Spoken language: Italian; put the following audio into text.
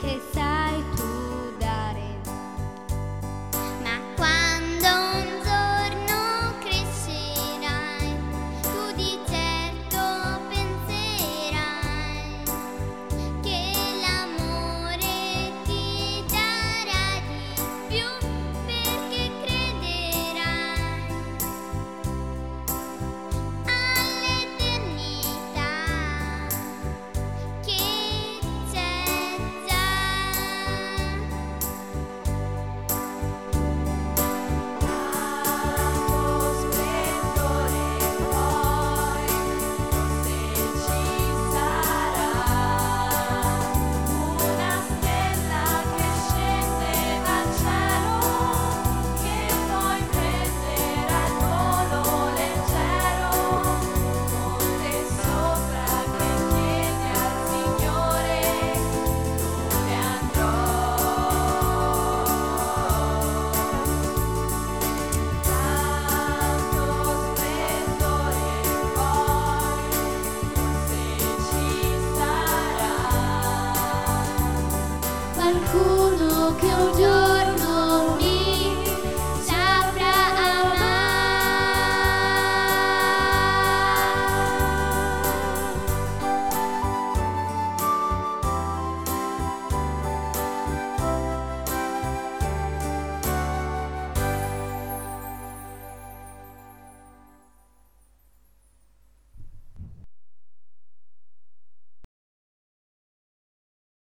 che sai tu dare. Ma quando un giorno crescerai, tu di certo penserai che l'amore ti darà di più, perché crederai all'eternità che c'è già. Tanto splendore poi, se ci sarà una stella che scende dal cielo, che poi prenderà il volo leggero, con te sopra che chiedi al Signore dove andrò. Tanto splendore poi, se ci sarà qualcuno che un giorno